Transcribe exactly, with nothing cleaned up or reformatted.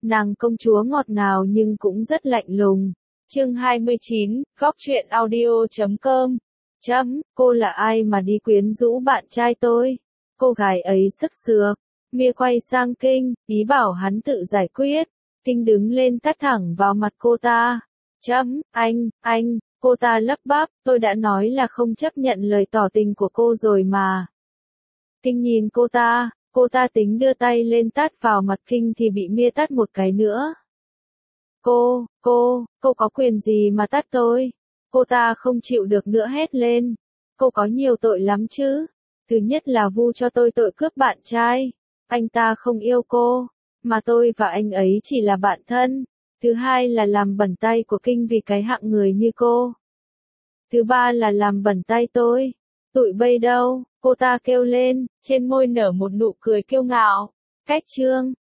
Nàng công chúa ngọt ngào nhưng cũng rất lạnh lùng. Chương hai mươi chín, góc truyện audio chấm com. Chấm, cô là ai mà đi quyến rũ bạn trai tôi? Cô gái ấy sức sược. Mia quay sang Kinh, ý bảo hắn tự giải quyết. Kinh đứng lên tát thẳng vào mặt cô ta. Chấm, anh, anh, cô ta lắp bắp, tôi đã nói là không chấp nhận lời tỏ tình của cô rồi mà. Kinh nhìn cô ta, cô ta tính đưa tay lên tát vào mặt Kinh thì bị Mia tát một cái nữa. Cô, cô, cô có quyền gì mà tát tôi? Cô ta không chịu được nữa hét lên. Cô có nhiều tội lắm chứ. Thứ nhất là vu cho tôi tội cướp bạn trai. Anh ta không yêu cô, mà tôi và anh ấy chỉ là bạn thân. Thứ hai là làm bẩn tay của Kinh vì cái hạng người như cô. Thứ ba là làm bẩn tay tôi. Tụi bây đâu? Cô ta kêu lên, trên môi nở một nụ cười kiêu ngạo. Cách chương